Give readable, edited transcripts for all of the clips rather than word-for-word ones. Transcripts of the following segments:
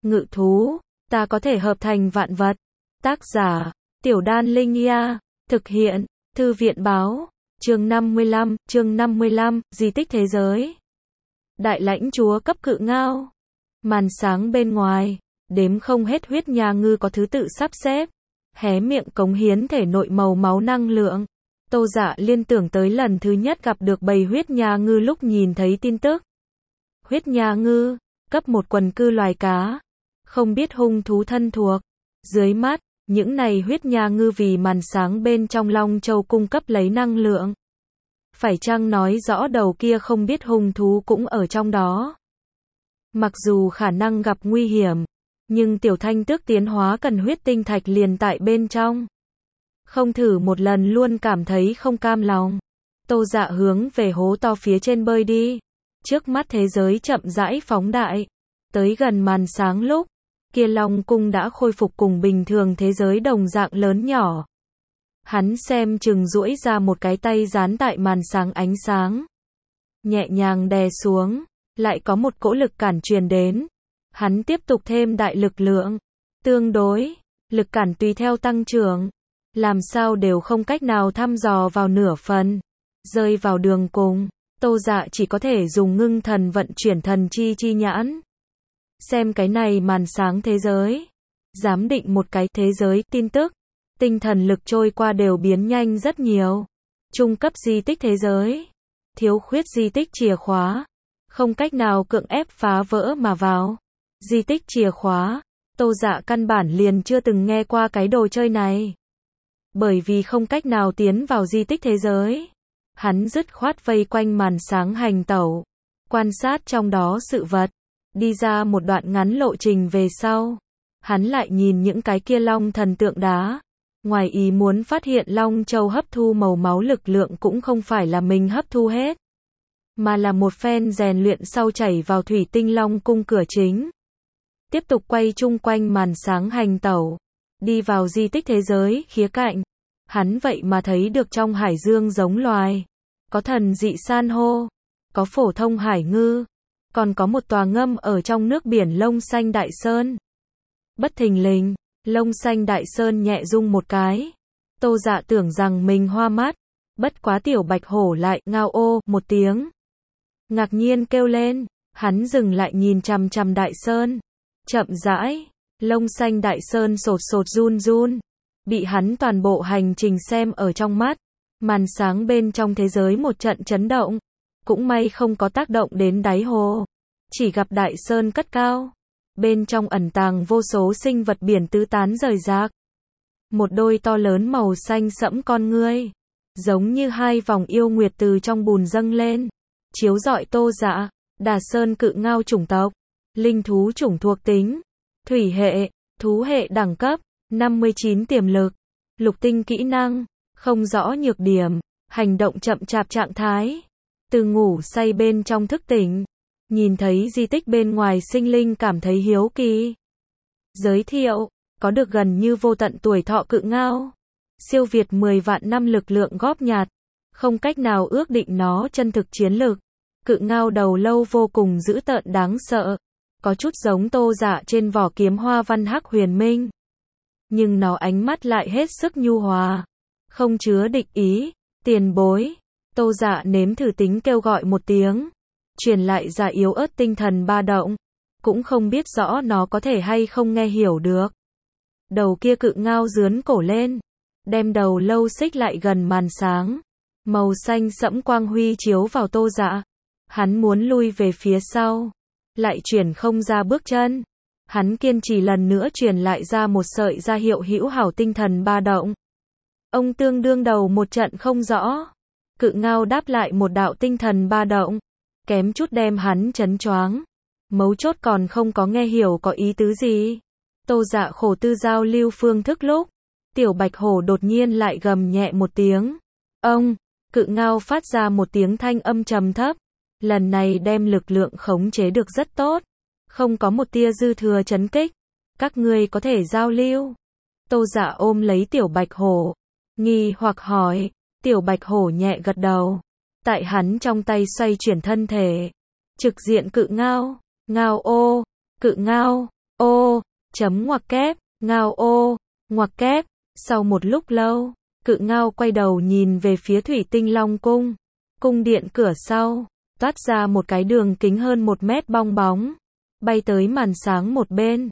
Ngự thú, ta có thể hợp thành vạn vật. Tác giả, Tiểu Đan Linh Ia, thực hiện, Thư viện báo, chương 55, di tích thế giới. Đại lãnh chúa cấp cự ngao. Màn sáng bên ngoài, đếm không hết huyết nha ngư có thứ tự sắp xếp, hé miệng cống hiến thể nội màu máu năng lượng. Tô Dạ liên tưởng tới lần thứ nhất gặp được bầy huyết nha ngư lúc nhìn thấy tin tức. Huyết nha ngư, cấp một quần cư loài cá, không biết hung thú thân thuộc. Dưới mắt, những này huyết nha ngư vì màn sáng bên trong Long Châu cung cấp lấy năng lượng. Phải chăng nói rõ đầu kia không biết hung thú cũng ở trong đó? Mặc dù khả năng gặp nguy hiểm, nhưng tiểu thanh tước tiến hóa cần huyết tinh thạch liền tại bên trong. Không thử một lần luôn cảm thấy không cam lòng. Tô Dạ hướng về hố to phía trên bơi đi. Trước mắt thế giới chậm rãi phóng đại. Tới gần màn sáng lúc, kia Long cung đã khôi phục cùng bình thường thế giới đồng dạng lớn nhỏ. Hắn xem chừng duỗi ra một cái tay dán tại màn sáng ánh sáng. Nhẹ nhàng đè xuống, lại có một cỗ lực cản truyền đến. Hắn tiếp tục thêm đại lực lượng. Tương đối, lực cản tùy theo tăng trưởng. Làm sao đều không cách nào thăm dò vào nửa phần. Rơi vào đường cùng, Tô Dạ chỉ có thể dùng ngưng thần vận chuyển thần chi nhãn. Xem cái này màn sáng thế giới. Giám định một cái thế giới tin tức. Tinh thần lực trôi qua đều biến nhanh rất nhiều. Trung cấp di tích thế giới. Thiếu khuyết di tích chìa khóa. Không cách nào cưỡng ép phá vỡ mà vào. Di tích chìa khóa. Tô Dạ căn bản liền chưa từng nghe qua cái đồ chơi này. Bởi vì không cách nào tiến vào di tích thế giới. Hắn dứt khoát vây quanh màn sáng hành tẩu. Quan sát trong đó sự vật. Đi ra một đoạn ngắn lộ trình về sau. Hắn lại nhìn những cái kia long thần tượng đá. Ngoài ý muốn phát hiện Long Châu hấp thu màu máu lực lượng cũng không phải là mình hấp thu hết. Mà là một phen rèn luyện sau chảy vào thủy tinh Long cung cửa chính. Tiếp tục quay chung quanh màn sáng hành tẩu. Đi vào di tích thế giới khía cạnh. Hắn vậy mà thấy được trong hải dương giống loài. Có thần dị san hô. Có phổ thông hải ngư. Còn có một tòa ngâm ở trong nước biển lông xanh đại sơn. Bất thình lình, lông xanh đại sơn nhẹ rung một cái. Tô Dạ tưởng rằng mình hoa mắt. Bất quá tiểu bạch hổ lại ngao ô một tiếng. Ngạc nhiên kêu lên. Hắn dừng lại nhìn chằm chằm đại sơn. Chậm rãi, lông xanh đại sơn sột sột run run. Bị hắn toàn bộ hành trình xem ở trong mắt. Màn sáng bên trong thế giới một trận chấn động. Cũng may không có tác động đến đáy hồ. Chỉ gặp đại sơn cất cao. Bên trong ẩn tàng vô số sinh vật biển tứ tán rời rạc. Một đôi to lớn màu xanh sẫm con ngươi. Giống như hai vòng yêu nguyệt từ trong bùn dâng lên. Chiếu rọi Tô Dạ. Đà sơn cự ngao chủng tộc. Linh thú chủng thuộc tính. Thủy hệ. Thú hệ đẳng cấp. 59 tiềm lực. Lục tinh kỹ năng. Không rõ nhược điểm. Hành động chậm chạp trạng thái. Từ ngủ say bên trong thức tỉnh. Nhìn thấy di tích bên ngoài sinh linh cảm thấy hiếu kỳ. Giới thiệu. Có được gần như vô tận tuổi thọ cự ngao. Siêu việt 10 vạn năm lực lượng góp nhặt. Không cách nào ước định nó chân thực chiến lực. Cự ngao đầu lâu vô cùng dữ tợn đáng sợ. Có chút giống Tô Dạ trên vỏ kiếm hoa văn hắc huyền minh. Nhưng nó ánh mắt lại hết sức nhu hòa. Không chứa địch ý. Tiền bối. Tô Dạ nếm thử tính kêu gọi một tiếng. Truyền lại ra yếu ớt tinh thần ba động. Cũng không biết rõ nó có thể hay không nghe hiểu được. Đầu kia cự ngao dướn cổ lên. Đem đầu lâu xích lại gần màn sáng. Màu xanh sẫm quang huy chiếu vào Tô Dạ. Hắn muốn lui về phía sau. Lại chuyển không ra bước chân. Hắn kiên trì lần nữa truyền lại ra một sợi ra hiệu hữu hảo tinh thần ba động. Ông tương đương đầu một trận không rõ. Cự ngao đáp lại một đạo tinh thần ba động. Kém chút đem hắn chấn choáng. Mấu chốt còn không có nghe hiểu có ý tứ gì. Tô Dạ khổ tư giao lưu phương thức lúc. Tiểu bạch hổ đột nhiên lại gầm nhẹ một tiếng. Ông, cự ngao phát ra một tiếng thanh âm trầm thấp. Lần này đem lực lượng khống chế được rất tốt. Không có một tia dư thừa chấn kích. Các ngươi có thể giao lưu. Tô Dạ ôm lấy tiểu bạch hổ. Nghi hoặc hỏi. Tiểu bạch hổ nhẹ gật đầu. Tại hắn trong tay xoay chuyển thân thể. Trực diện cự ngao. Ngao ô. Cự ngao. ô, chấm ngoặc kép, ngao ô, ngoặc kép. Sau một lúc lâu, Cự Ngao quay đầu nhìn về phía Thủy Tinh Long Cung. Cung điện cửa sau, toát ra một cái đường kính hơn 1 mét bong bóng, bay tới màn sáng một bên.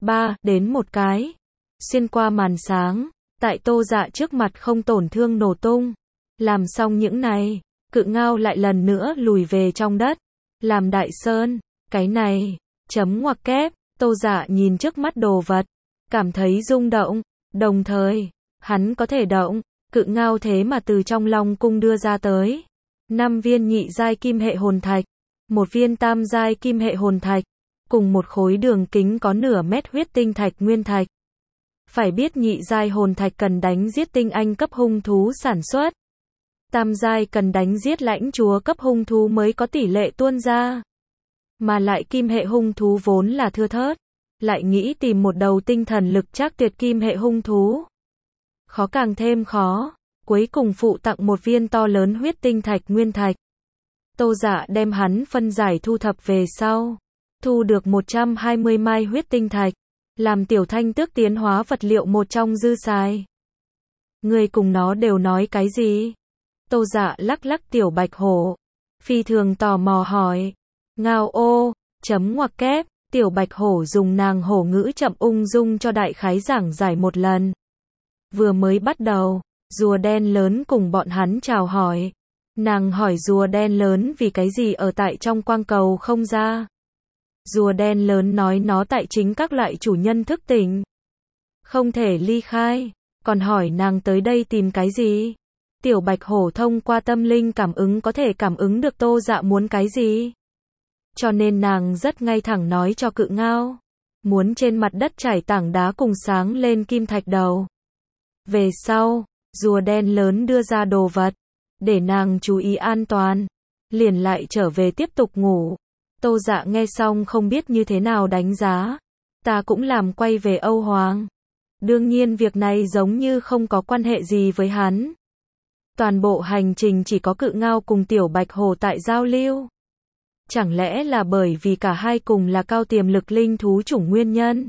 Đến một cái, xuyên qua màn sáng, tại Tô Dạ trước mặt không tổn thương nổ tung. Làm xong những này, Cự Ngao lại lần nữa lùi về trong đất, làm đại sơn. Cái này, chấm ngoặc kép, Tô Dạ nhìn trước mắt đồ vật, cảm thấy rung động, đồng thời, hắn có thể động. Cự Ngao thế mà từ trong Long Cung đưa ra tới 5 viên nhị giai kim hệ hồn thạch, 1 viên tam giai kim hệ hồn thạch, cùng một khối đường kính có nửa mét huyết tinh thạch nguyên thạch. Phải biết nhị giai hồn thạch cần đánh giết tinh anh cấp hung thú sản xuất. Tam giai cần đánh giết lãnh chúa cấp hung thú mới có tỷ lệ tuôn ra. Mà lại kim hệ hung thú vốn là thưa thớt, lại nghĩ tìm một đầu tinh thần lực trác tuyệt kim hệ hung thú. Khó càng thêm khó, cuối cùng phụ tặng một viên to lớn huyết tinh thạch nguyên thạch. Tô Dạ đem hắn phân giải thu thập về sau, thu được 120 mai huyết tinh thạch, làm Tiểu Thanh Tước tiến hóa vật liệu một trong dư xài. Người cùng nó đều nói cái gì? Tô Dạ lắc lắc Tiểu Bạch Hổ, phi thường tò mò hỏi. Ngao ô, chấm ngoặc kép, Tiểu Bạch Hổ dùng nàng hổ ngữ chậm ung dung cho đại khái giảng giải một lần. Vừa mới bắt đầu, rùa đen lớn cùng bọn hắn chào hỏi. Nàng hỏi rùa đen lớn vì cái gì ở tại trong quang cầu không ra. Rùa đen lớn nói nó tại chính các loại chủ nhân thức tỉnh, không thể ly khai, còn hỏi nàng tới đây tìm cái gì. Tiểu Bạch Hổ thông qua tâm linh cảm ứng có thể cảm ứng được Tô Dạ muốn cái gì. Cho nên nàng rất ngay thẳng nói cho Cự Ngao, muốn trên mặt đất trải tảng đá cùng sáng lên kim thạch đầu. Về sau, rùa đen lớn đưa ra đồ vật, để nàng chú ý an toàn, liền lại trở về tiếp tục ngủ. Tô Dạ nghe xong không biết như thế nào đánh giá. Ta cũng làm quay về Âu Hoàng. Đương nhiên việc này giống như không có quan hệ gì với hắn. Toàn bộ hành trình chỉ có Cự Ngao cùng Tiểu Bạch Hổ tại giao lưu. Chẳng lẽ là bởi vì cả hai cùng là cao tiềm lực linh thú chủng nguyên nhân?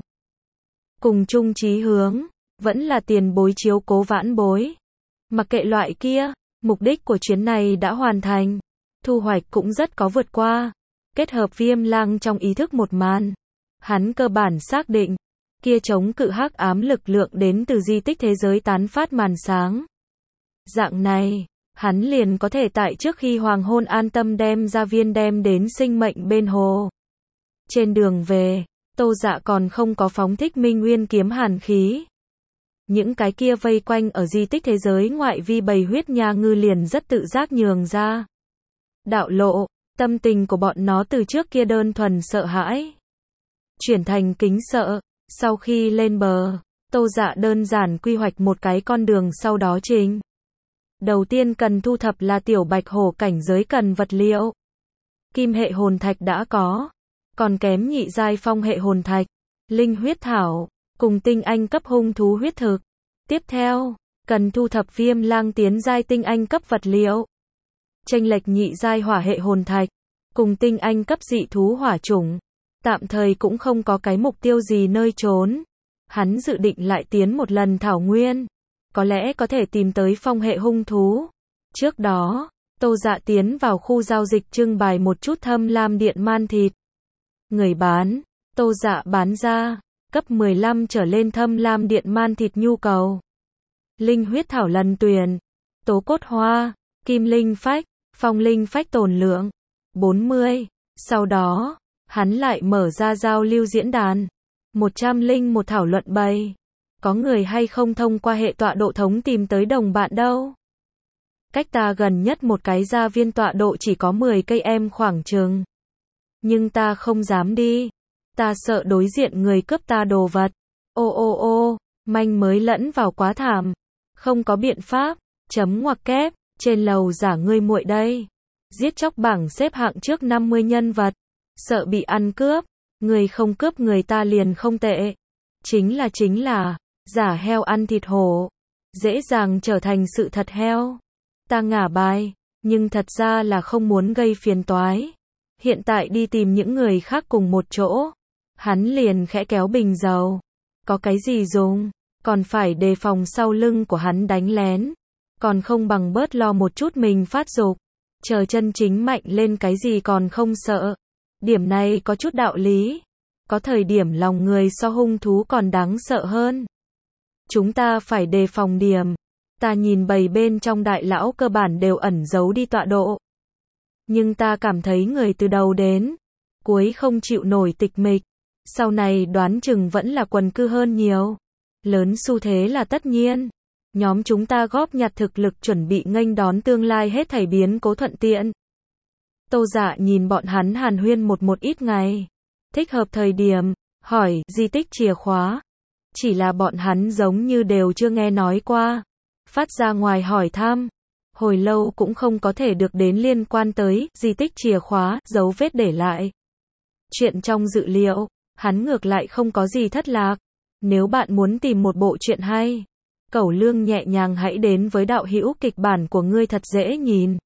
Cùng chung chí hướng, vẫn là tiền bối chiếu cố vãn bối. Mặc kệ loại kia, mục đích của chuyến này đã hoàn thành. Thu hoạch cũng rất có vượt qua. Kết hợp Viêm Lang trong ý thức một màn. Hắn cơ bản xác định, kia chống cự hắc ám lực lượng đến từ di tích thế giới tán phát màn sáng. Dạng này, hắn liền có thể tại trước khi hoàng hôn an tâm đem ra viên đem đến sinh mệnh bên hồ. Trên đường về, Tô Dạ còn không có phóng thích Minh Nguyên kiếm hàn khí. Những cái kia vây quanh ở di tích thế giới ngoại vi bầy huyết nha ngư liền rất tự giác nhường ra. Đạo lộ, tâm tình của bọn nó từ trước kia đơn thuần sợ hãi, chuyển thành kính sợ. Sau khi lên bờ, Tô Dạ đơn giản quy hoạch một cái con đường sau đó trình. Đầu tiên cần thu thập là Tiểu Bạch Hổ cảnh giới cần vật liệu. Kim hệ hồn thạch đã có, còn kém nhị giai phong hệ hồn thạch, linh huyết thảo, cùng tinh anh cấp hung thú huyết thực. Tiếp theo, cần thu thập Viêm Lang tiến giai tinh anh cấp vật liệu. Chênh lệch nhị giai hỏa hệ hồn thạch, cùng tinh anh cấp dị thú hỏa chủng. Tạm thời cũng không có cái mục tiêu gì nơi trốn. Hắn dự định lại tiến một lần thảo nguyên. Có lẽ có thể tìm tới phong hệ hung thú. Trước đó, Tô Dạ tiến vào khu giao dịch trưng bày một chút thâm lam điện man thịt. Người bán, Tô Dạ bán ra, cấp 15 trở lên thâm lam điện man thịt nhu cầu. Linh huyết thảo lần tuyển, tố cốt hoa, kim linh phách, phong linh phách tồn lượng, 40. Sau đó, hắn lại mở ra giao lưu diễn đàn. 101 thảo luận bày. Có người hay không thông qua hệ tọa độ thống tìm tới đồng bạn đâu? Cách ta gần nhất một cái gia viên tọa độ chỉ có 10 cây em khoảng chừng. Nhưng ta không dám đi. Ta sợ đối diện người cướp ta đồ vật. Ô, manh mới lẫn vào quá thảm. Không có biện pháp. Chấm ngoặc kép, trên lầu giả ngươi muội đây. Giết chóc bảng xếp hạng trước 50 nhân vật. Sợ bị ăn cướp. Người không cướp người ta liền không tệ. Chính là, giả heo ăn thịt hổ. Dễ dàng trở thành sự thật heo. Ta ngả bài, nhưng thật ra là không muốn gây phiền toái. Hiện tại đi tìm những người khác cùng một chỗ. Hắn liền khẽ kéo bình dầu. Có cái gì dùng, còn phải đề phòng sau lưng của hắn đánh lén. Còn không bằng bớt lo một chút mình phát dục. Chờ chân chính mạnh lên cái gì còn không sợ. Điểm này có chút đạo lý. Có thời điểm lòng người so hung thú còn đáng sợ hơn. Chúng ta phải đề phòng điểm. Ta nhìn bầy bên trong đại lão cơ bản đều ẩn giấu đi tọa độ. Nhưng ta cảm thấy người từ đầu đến cuối không chịu nổi tịch mịch. Sau này đoán chừng vẫn là quần cư hơn nhiều. Lớn xu thế là tất nhiên. Nhóm chúng ta góp nhặt thực lực chuẩn bị nghênh đón tương lai hết thảy biến cố thuận tiện. Tô Dạ nhìn bọn hắn hàn huyên một ít ngày. Thích hợp thời điểm, hỏi, di tích chìa khóa. Chỉ là bọn hắn giống như đều chưa nghe nói qua. Phát ra ngoài hỏi thăm. Hồi lâu cũng không có thể được đến liên quan tới, di tích chìa khóa, dấu vết để lại. Chuyện trong dự liệu, hắn ngược lại không có gì thất lạc. Nếu bạn muốn tìm một bộ truyện hay, Cẩu Lương nhẹ nhàng hãy đến với đạo hữu kịch bản của ngươi thật dễ nhìn.